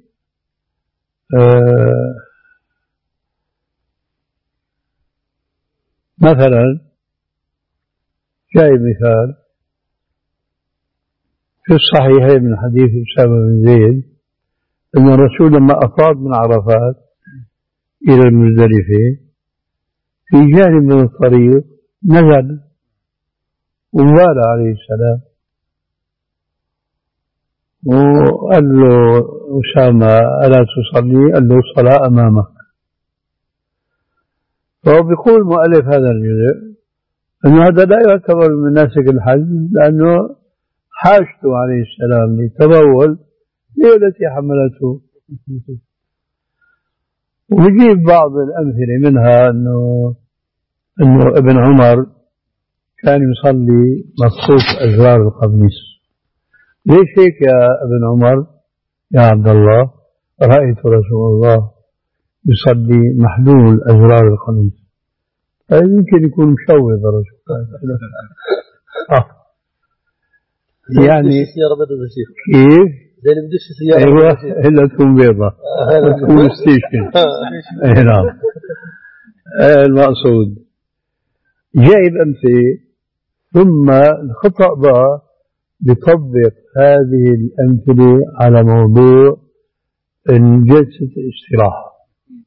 مثلا جاي مثال في الصحيحين من حديث أسامة بن زيد أن الرسول لما أفاض من عرفات إلى المزدلفة في جانب من الطريق نزل وبال عليه السلام وقال له أسامة ألا تصلي؟ قال له الصلاة أمامك. فهو بيقول مؤلف هذا الجزء أنه هذا لا يعتبر من مناسك الحج، لأنه حاجته عليه السلام لتبول هي التي حملته. ويجيب بعض الأمثلة منها أنه أنه ابن عمر كان يصلي مصفوف أزرار القميص. ليش هيك يا ابن عمر يا عبد الله؟ رأيت رسول الله يصلي محلول أزرار القميص. يمكن يكون مشوه الرسول يعني كيف؟ زي اللي بدوش السيارة. ايوه الا تكون بيضة تكون ستيشن. اي نعم. المقصود جايب أمثلة، ثم الخطأ بقى بطبق هذه الأمثلة على موضوع جلسة الاستراحة.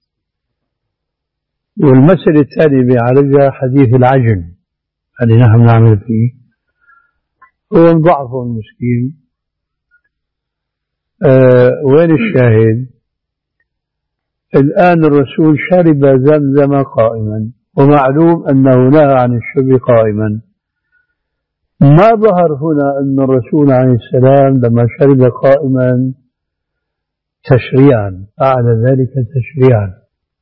والمسألة الثانية بيعالجها حديث العجن اللي نحن نعمل فيه، هو ضعفه المسكين. أه وين الشاهد؟ الآن الرسول شرب زمزم قائما، ومعلوم أنه نهى عن الشرب قائما. ما ظهر هنا أن الرسول عليه السلام لما شرب قائما تشريعا فعل ذلك تشريعا،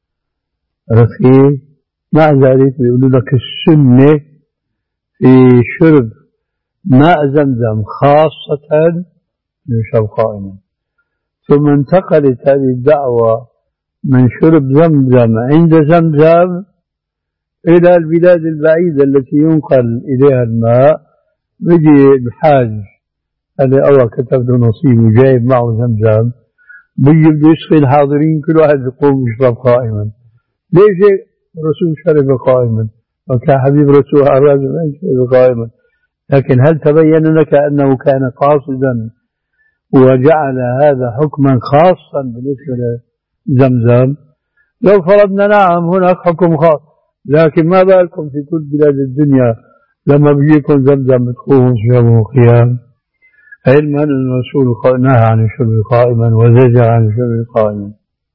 رفيه. مع ذلك بيقولوا لك السنة في شرب ماء زمزم خاصة يشرب قائما. ثم انتقلت هذه الدعوة من شرب زمزم عند زمزم إلى البلاد البعيدة التي ينقل إليها الماء. بيجي الحاج اللي أول كتب له نصيب وجايب معه زمزم، بيجي بده يسقي الحاضرين كل واحد يقوم يشرب قائما. ليش الرسول شرب قائما؟ وكان حبيب رسول أراد أن يشرب قائما. لكن هل تبين لك أنه كان قاصدا وجعل هذا حكما خاصا بالنسبة لزمزم؟ لو فرضنا نعم هناك حكم خاص، لكن ما بالكم في كل بلاد الدنيا لما بيجيكم زمزم تقوموا تشربوا قيام، علما أن الرسول نهى عن الشرب قائما وزجر عن الشرب قائما.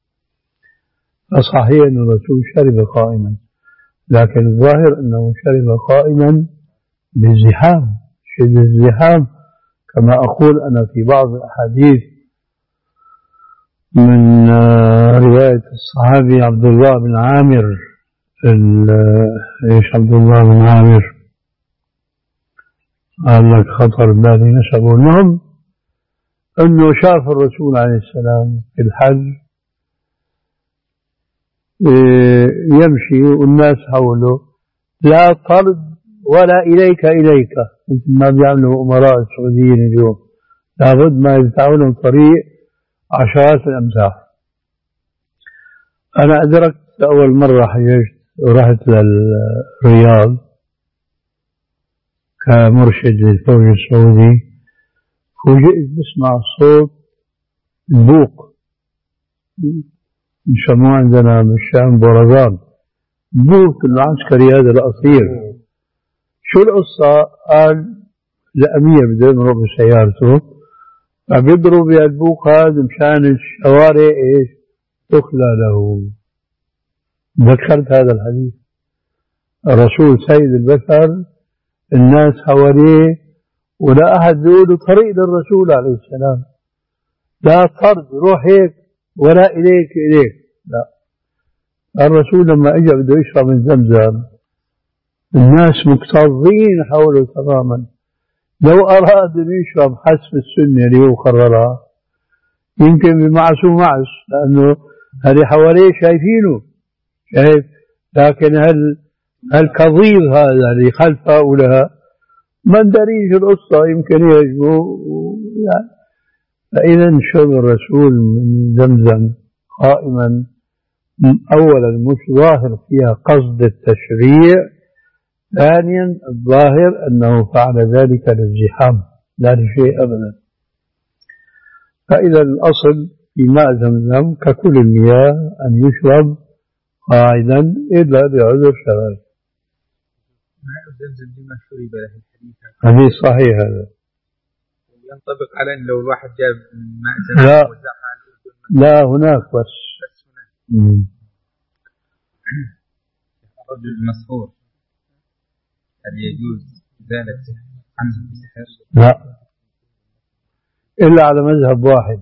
فصحيح أن الرسول شرب قائما، لكن الظاهر أنه شرب قائما بالزحام، شدة الزحام. كما أقول أنا في بعض الأحاديث من رواية الصحابي عبد الله بن عامر، إيش عبد الله بن عامر قال لك خطر بالي نسبه. المهم أنه شاف الرسول عليه السلام في الحج يمشي والناس حوله لا طرد ولا إليك إليك، مثل ما بيعملوا أمراء السعوديين اليوم، لابد ما يفتحوا لهم طريق عشرات الأمتار. أنا أدركت أول مرة حججت ورحت للرياض كمرشد للفوج السعودي، فوجئت بسمع صوت البوق، يسموه عندنا بالشام برزان، بوق العسكري هذا الأصيل. شو القصة؟ قال الأمير بده يضرب بسيارته، فبيضرب يا البوق هذا مشان الشوارع إيش تخلى له. ذكرت هذا الحديث، الرسول سيد البشر، الناس حواليه ولا أحد بيقول طريق للرسول عليه السلام، لا طرد روح هيك ولا إليك إليك، لا. الرسول لما اجى بده يشرب من زمزم الناس مكتظين حوله تماما، لو أراد أن يشرب حسب السنة اللي هو قررها يمكن بمعسو معس، لأنه هذه حواليه شايفينه شايف، لكن هل الكظيظ هذا اللي خلفه ولها من دريج القصة يمكن يجبه يعني. فإذا شرب الرسول من زمزم قائما أولا مش ظاهر فيها قصد التشريع، ثانيا الظاهر أنه فعل ذلك للزحام لا لشيء أبدا. فإذا الأصل في ماء زمزم ككل المياه أن يشرب قاعدا إلا بعذر شرعي. ماء زمزم لما شرب له الحديث هذه صحيح، هذا ينطبق على أن لو الواحد جاب ماء زمزم لا وزعها لا هناك بس, بس هناك. الرجل المسحور هل يجوز إزالة عنه بسحر؟ لا، إلا على مذهب واحد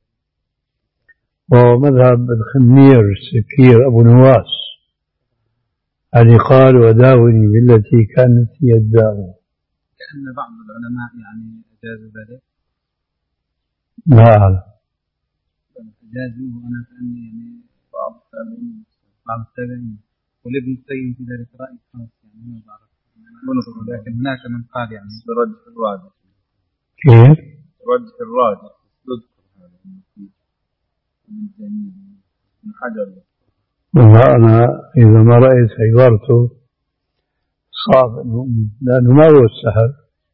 وهو مذهب الخمير السكير أبو نواس، الذي قال وداوني بالتي كانت هي الداء. كأن بعض العلماء يعني أجازوا ذلك. لا أعلم. أجازوه أنا كأني يعني بعض التابعين بعض التابعين ولابن القيم في ذلك رأي خاص يعني ما بعرف، لكن هناك من قال يعني برجح الراجح. كيف؟ برجح الراجح تذكر هذا من تيمية من حجر. والله أنا إذا ما رأيت عبارته صعب أن أؤمن، لأنه ما هو السحر.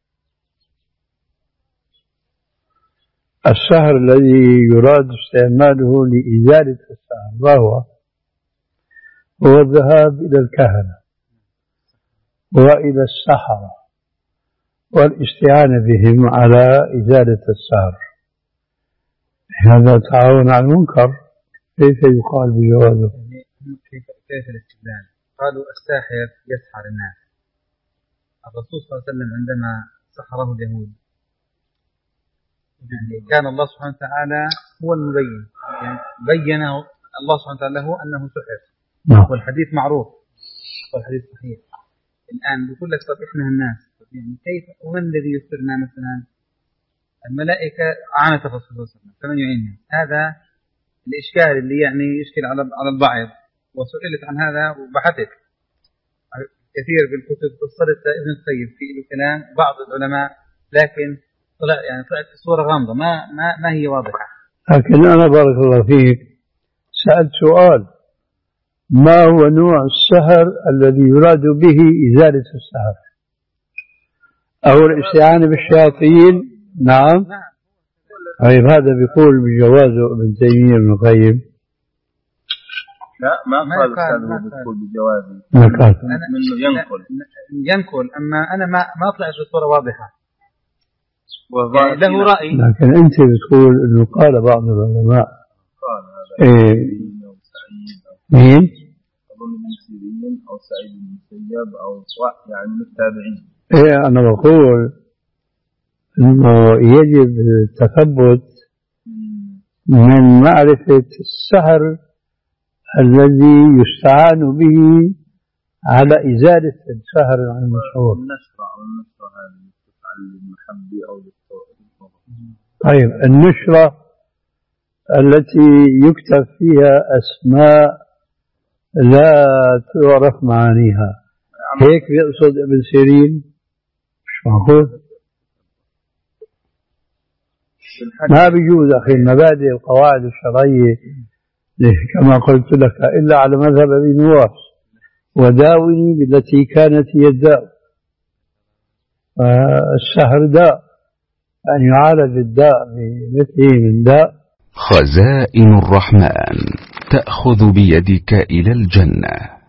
السحر الذي يراد استعماله لإزالة السحر ما هو؟ هو الذهاب إلى الكهنة وإلى السحرة والاستعانة بهم على إزالة السحر، هذا تعاون على المنكر، كيف يقال بجوازه؟ كيف كيف الاستدلال؟ قالوا الساحر يسحر الناس. الرسول صلى الله عليه وسلم عندما سحره اليهود يعني كان الله سبحانه وتعالى هو المبين، يعني بينه الله سبحانه وتعالى له أنه سحر، والحديث معروف والحديث صحيح. الآن بيقول لك طب إحنا الناس يعني كيف ومن الذي يسرنا؟ مثلا الملائكة عانت الرسول صلى الله عليه وسلم فمن يعيننا؟ هذا الإشكال اللي يعني يشكل على على البعض، وسئلت عن هذا وبحثت كثير بالكتب، فصلت ابن القيم في كلام بعض العلماء، لكن طلع يعني طلعت الصورة غامضة ما ما ما هي واضحة. لكن أنا بارك الله فيك سألت سؤال، ما هو نوع السحر الذي يراد به إزالة السحر؟ أو الاستعانة بالشياطين؟ نعم. طيب هذا بيقول بجوازه ابن تيمية ابن القيم؟ لا ما قال هذا بيقول بجوازه، ما قال منه ينقل ينقل أما أنا ما ما طلعت الصورة واضحة يعني له رأي. لكن أنت بتقول إنه قال بعض العلماء قال هذا إيه مين؟ أظن ابن سيرين أو سعيد بن المسيب أو يعني من التابعين. إيه أنا بقول إنه يجب التثبت من معرفة السحر الذي يستعان به على إزالة السحر عن المشهور. النشرة أو النشرة هذه تفعل للمحبة أو للطوء. طيب النشرة التي يكتب فيها أسماء لا تعرف معانيها، هيك بيقصد ابن سيرين؟ مش معقول، ما بيجوز أخي. المبادئ القواعد الشرعية كما قلت لك إلا على مذهب أبي نواس، وداوني بالتي كانت هي الداء. السهر داء، أن يعالج الداء بمثله من داء. خزائن الرحمن تأخذ بيدك إلى الجنة.